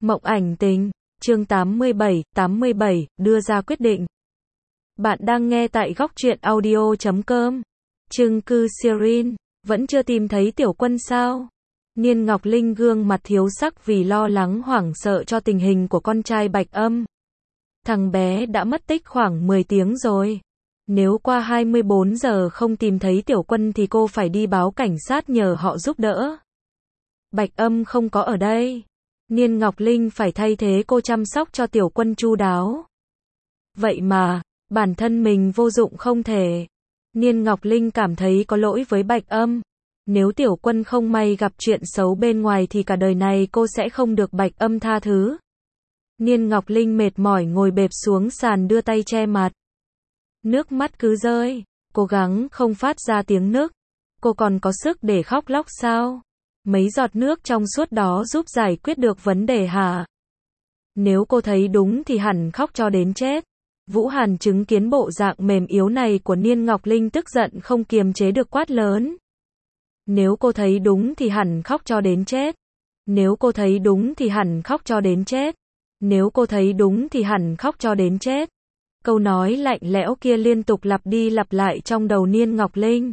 Mộng ảnh tình, chương 87, đưa ra quyết định. Bạn đang nghe tại góc truyện audio.com. Chương cư Sirin, vẫn chưa tìm thấy Tiểu Quân sao? Niên Ngọc Linh gương mặt thiếu sắc vì lo lắng hoảng sợ cho tình hình của con trai Bạch Âm. Thằng bé đã mất tích khoảng 10 tiếng rồi. Nếu qua 24 giờ không tìm thấy Tiểu Quân thì cô phải đi báo cảnh sát nhờ họ giúp đỡ. Bạch Âm không có ở đây. Niên Ngọc Linh phải thay thế cô chăm sóc cho Tiểu Quân chu đáo. Vậy mà, bản thân mình vô dụng không thể. Niên Ngọc Linh cảm thấy có lỗi với Bạch Âm. Nếu Tiểu Quân không may gặp chuyện xấu bên ngoài thì cả đời này cô sẽ không được Bạch Âm tha thứ. Niên Ngọc Linh mệt mỏi ngồi bẹp xuống sàn đưa tay che mặt. Nước mắt cứ rơi, cố gắng không phát ra tiếng nức. Cô còn có sức để khóc lóc sao? Mấy giọt nước trong suốt đó giúp giải quyết được vấn đề hả? Nếu cô thấy đúng thì hẳn khóc cho đến chết. Vũ Hàn chứng kiến bộ dạng mềm yếu này của Niên Ngọc Linh tức giận không kiềm chế được quát lớn. Nếu cô thấy đúng thì hẳn khóc cho đến chết. Nếu cô thấy đúng thì hẳn khóc cho đến chết. Nếu cô thấy đúng thì hẳn khóc cho đến chết. Câu nói lạnh lẽo kia liên tục lặp đi lặp lại trong đầu Niên Ngọc Linh.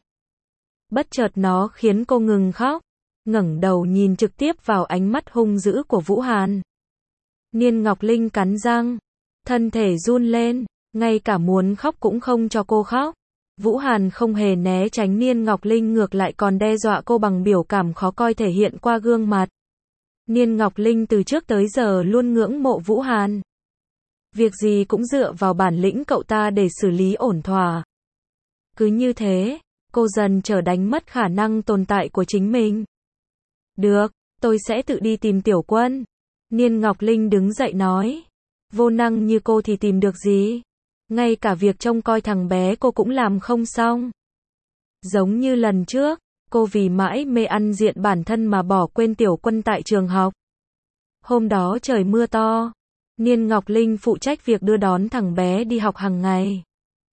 Bất chợt nó khiến cô ngừng khóc, ngẩng đầu nhìn trực tiếp vào ánh mắt hung dữ của Vũ Hàn. Niên Ngọc Linh cắn răng, thân thể run lên, ngay cả muốn khóc cũng không cho cô khóc. Vũ Hàn không hề né tránh Niên Ngọc Linh, ngược lại còn đe dọa cô bằng biểu cảm khó coi thể hiện qua gương mặt. Niên Ngọc Linh từ trước tới giờ luôn ngưỡng mộ Vũ Hàn. Việc gì cũng dựa vào bản lĩnh cậu ta để xử lý ổn thỏa. Cứ như thế, cô dần trở đánh mất khả năng tồn tại của chính mình. Được, tôi sẽ tự đi tìm Tiểu Quân. Niên Ngọc Linh đứng dậy nói. Vô năng như cô thì tìm được gì? Ngay cả việc trông coi thằng bé cô cũng làm không xong. Giống như lần trước, cô vì mãi mê ăn diện bản thân mà bỏ quên Tiểu Quân tại trường học. Hôm đó trời mưa to. Niên Ngọc Linh phụ trách việc đưa đón thằng bé đi học hàng ngày.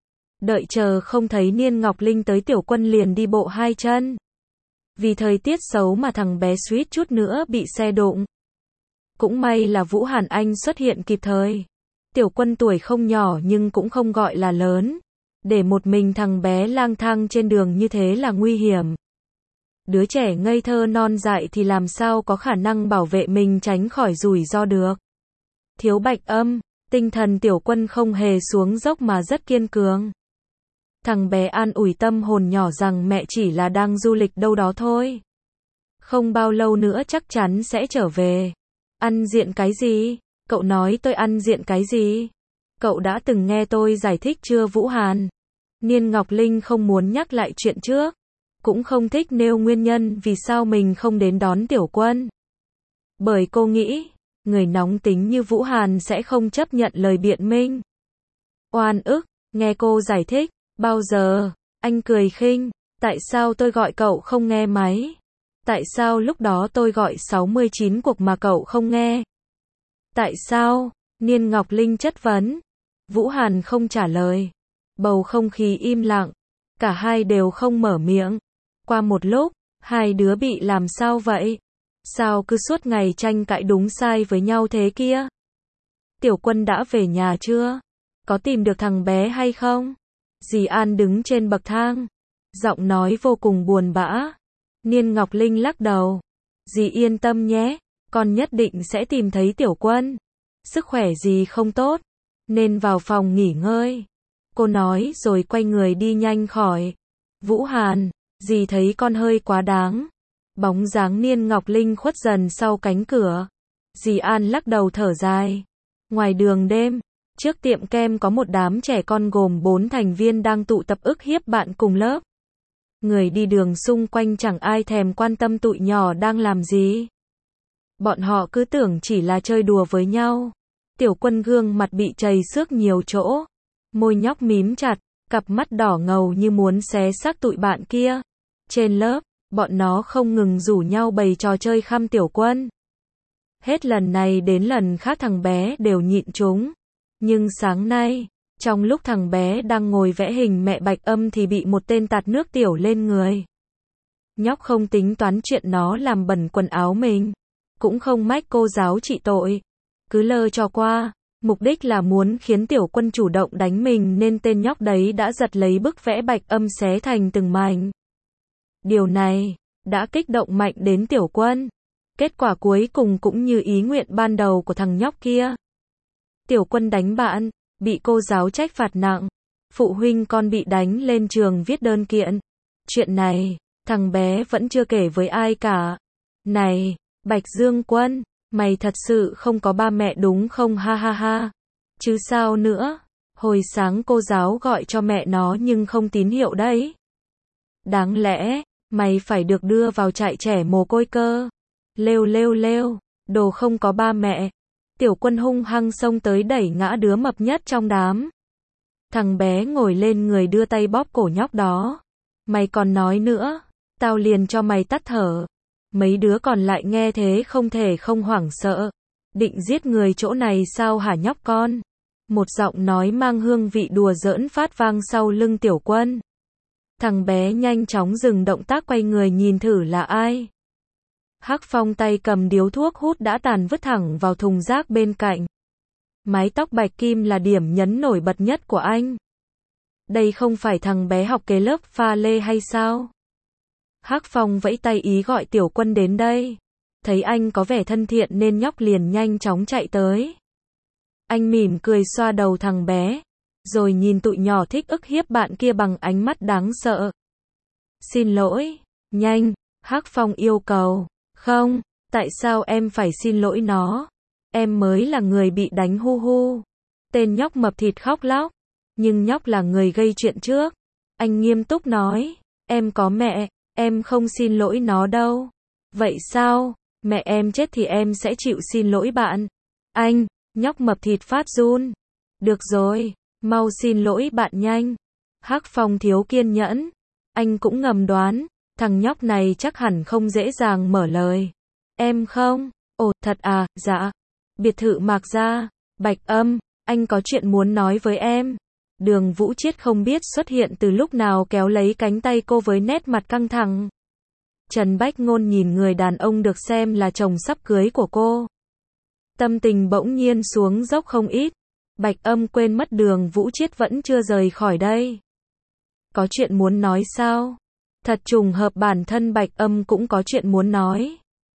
Đợi chờ không thấy Niên Ngọc Linh tới, Tiểu Quân liền đi bộ hai chân. Vì thời tiết xấu mà thằng bé suýt chút nữa bị xe đụng. Cũng may là Vũ Hàn Anh xuất hiện kịp thời. Tiểu Quân tuổi không nhỏ nhưng cũng không gọi là lớn. Để một mình thằng bé lang thang trên đường như thế là nguy hiểm. Đứa trẻ ngây thơ non dại thì làm sao có khả năng bảo vệ mình tránh khỏi rủi ro được. Thiếu Bạch Âm, tinh thần Tiểu Quân không hề xuống dốc mà rất kiên cường. Thằng bé an ủi tâm hồn nhỏ rằng mẹ chỉ là đang du lịch đâu đó thôi. Không bao lâu nữa chắc chắn sẽ trở về. Ăn diện cái gì? Cậu nói tôi ăn diện cái gì? Cậu đã từng nghe tôi giải thích chưa Vũ Hàn? Niên Ngọc Linh không muốn nhắc lại chuyện trước. Cũng không thích nêu nguyên nhân vì sao mình không đến đón Tiểu Quân. Bởi cô nghĩ, người nóng tính như Vũ Hàn sẽ không chấp nhận lời biện minh. Oan ức, nghe cô giải thích. Bao giờ? Anh cười khinh. Tại sao tôi gọi cậu không nghe máy? Tại sao lúc đó tôi gọi 69 cuộc mà cậu không nghe? Tại sao? Niên Ngọc Linh chất vấn. Vũ Hàn không trả lời. Bầu không khí im lặng. Cả hai đều không mở miệng. Qua một lúc, hai đứa bị làm sao vậy? Sao cứ suốt ngày tranh cãi đúng sai với nhau thế kia? Tiểu Quân đã về nhà chưa? Có tìm được thằng bé hay không? Dì An đứng trên bậc thang. Giọng nói vô cùng buồn bã. Niên Ngọc Linh lắc đầu. Dì yên tâm nhé. Con nhất định sẽ tìm thấy Tiểu Quân. Sức khỏe dì không tốt. Nên vào phòng nghỉ ngơi. Cô nói rồi quay người đi nhanh khỏi. Vũ Hàn, dì thấy con hơi quá đáng. Bóng dáng Niên Ngọc Linh khuất dần sau cánh cửa. Dì An lắc đầu thở dài. Ngoài đường đêm, trước tiệm kem có một đám trẻ con gồm 4 thành viên đang tụ tập ức hiếp bạn cùng lớp. Người đi đường xung quanh chẳng ai thèm quan tâm tụi nhỏ đang làm gì. Bọn họ cứ tưởng chỉ là chơi đùa với nhau. Tiểu Quân gương mặt bị trầy xước nhiều chỗ. Môi nhóc mím chặt, cặp mắt đỏ ngầu như muốn xé xác tụi bạn kia. Trên lớp, bọn nó không ngừng rủ nhau bày trò chơi khăm Tiểu Quân. Hết lần này đến lần khác thằng bé đều nhịn chúng. Nhưng sáng nay, trong lúc thằng bé đang ngồi vẽ hình mẹ Bạch Âm thì bị một tên tạt nước tiểu lên người. Nhóc không tính toán chuyện nó làm bẩn quần áo mình. Cũng không mách cô giáo trị tội. cứ lơ cho qua. Mục đích là muốn khiến Tiểu Quân chủ động đánh mình nên tên nhóc đấy đã giật lấy bức vẽ Bạch Âm xé thành từng mảnh. Điều này đã kích động mạnh đến Tiểu Quân. Kết quả cuối cùng cũng như ý nguyện ban đầu của thằng nhóc kia. Tiểu Quân đánh bạn, bị cô giáo trách phạt nặng. Phụ huynh con bị đánh lên trường viết đơn kiện. Chuyện này, thằng bé vẫn chưa kể với ai cả. Này, Bạch Dương Quân, mày thật sự không có ba mẹ đúng không ha ha ha. Chứ sao nữa, hồi sáng cô giáo gọi cho mẹ nó nhưng không tín hiệu đấy. Đáng lẽ, mày phải được đưa vào trại trẻ mồ côi cơ. Lêu lêu lêu, đồ không có ba mẹ. Tiểu Quân hung hăng xông tới đẩy ngã đứa mập nhất trong đám. Thằng bé ngồi lên người đưa tay bóp cổ nhóc đó. Mày còn nói nữa, tao liền cho mày tắt thở. Mấy đứa còn lại nghe thế không thể không hoảng sợ. Định giết người chỗ này sao hả nhóc con? Một giọng nói mang hương vị đùa giỡn phát vang sau lưng Tiểu Quân. Thằng bé nhanh chóng dừng động tác quay người nhìn thử là ai. Hắc Phong tay cầm điếu thuốc hút đã tàn vứt thẳng vào thùng rác bên cạnh. Mái tóc bạch kim là điểm nhấn nổi bật nhất của anh. Đây không phải thằng bé học kế lớp pha lê hay sao? Hắc Phong vẫy tay ý gọi Tiểu Quân đến đây. Thấy anh có vẻ thân thiện nên nhóc liền nhanh chóng chạy tới. Anh mỉm cười xoa đầu thằng bé, rồi nhìn tụi nhỏ thích ức hiếp bạn kia bằng ánh mắt đáng sợ. Xin lỗi, nhanh, Hắc Phong yêu cầu. Không, tại sao em phải xin lỗi nó? Em mới là người bị đánh hu hu. Tên nhóc mập thịt khóc lóc. Nhưng nhóc là người gây chuyện trước. Anh nghiêm túc nói, em có mẹ, em không xin lỗi nó đâu. Vậy sao? Mẹ em chết thì em sẽ chịu xin lỗi bạn. Anh, nhóc mập thịt phát run. Được rồi, mau xin lỗi bạn nhanh. Hắc Phong thiếu kiên nhẫn. Anh cũng ngầm đoán, thằng nhóc này chắc hẳn không dễ dàng mở lời. Em không? Ồ, thật à, dạ. Biệt thự Mạc Gia, Bạch Âm, anh có chuyện muốn nói với em. Đường Vũ Chiết không biết xuất hiện từ lúc nào kéo lấy cánh tay cô với nét mặt căng thẳng. Trần Bách Ngôn nhìn người đàn ông được xem là chồng sắp cưới của cô. Tâm tình bỗng nhiên xuống dốc không ít. Bạch Âm quên mất Đường Vũ Chiết vẫn chưa rời khỏi đây. Có chuyện muốn nói sao? Thật trùng hợp bản thân Bạch Âm cũng có chuyện muốn nói.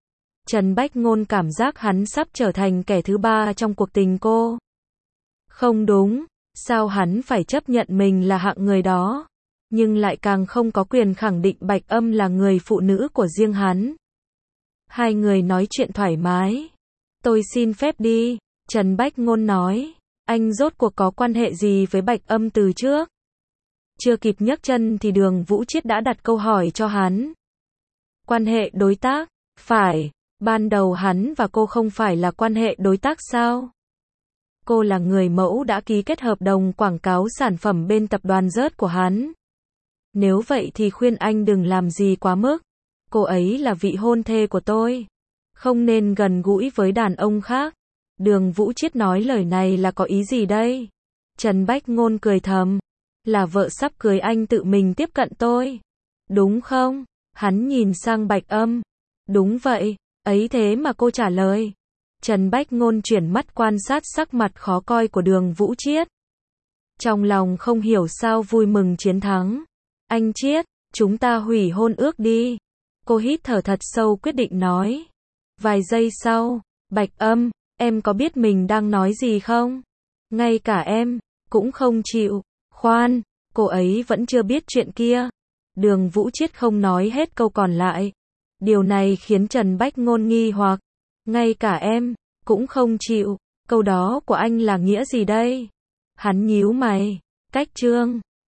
Trần Bách Ngôn cảm giác hắn sắp trở thành kẻ thứ ba trong cuộc tình cô. Không đúng, sao hắn phải chấp nhận mình là hạng người đó, nhưng lại càng không có quyền khẳng định Bạch Âm là người phụ nữ của riêng hắn. Hai người nói chuyện thoải mái. Tôi xin phép đi, Trần Bách Ngôn nói. Anh rốt cuộc có quan hệ gì với Bạch Âm từ trước? Chưa kịp nhấc chân thì Đường Vũ Chiết đã đặt câu hỏi cho hắn. Quan hệ đối tác? Phải, ban đầu hắn và cô không phải là quan hệ đối tác sao? Cô là người mẫu đã ký kết hợp đồng quảng cáo sản phẩm bên tập đoàn rớt của hắn. Nếu vậy thì khuyên anh đừng làm gì quá mức. Cô ấy là vị hôn thê của tôi. Không nên gần gũi với đàn ông khác. Đường Vũ Chiết nói lời này là có ý gì đây? Trần Bách Ngôn cười thầm. Là vợ sắp cưới anh tự mình tiếp cận tôi. Đúng không? Hắn nhìn sang Bạch Âm. Đúng vậy, ấy thế mà cô trả lời. Trần Bách Ngôn chuyển mắt quan sát sắc mặt khó coi của Đường Vũ Chiết. Trong lòng không hiểu sao vui mừng chiến thắng. Anh Chiết, chúng ta hủy hôn ước đi. Cô hít thở thật sâu quyết định nói. Vài giây sau, Bạch Âm, em có biết mình đang nói gì không? Ngay cả em, cũng không chịu. Khoan, cô ấy vẫn chưa biết chuyện kia. Đường Vũ Chiết không nói hết câu còn lại. Điều này khiến Trần Bách Ngôn nghi hoặc. Ngay cả em, cũng không chịu. Câu đó của anh là nghĩa gì đây? Hắn nhíu mày. Cách chương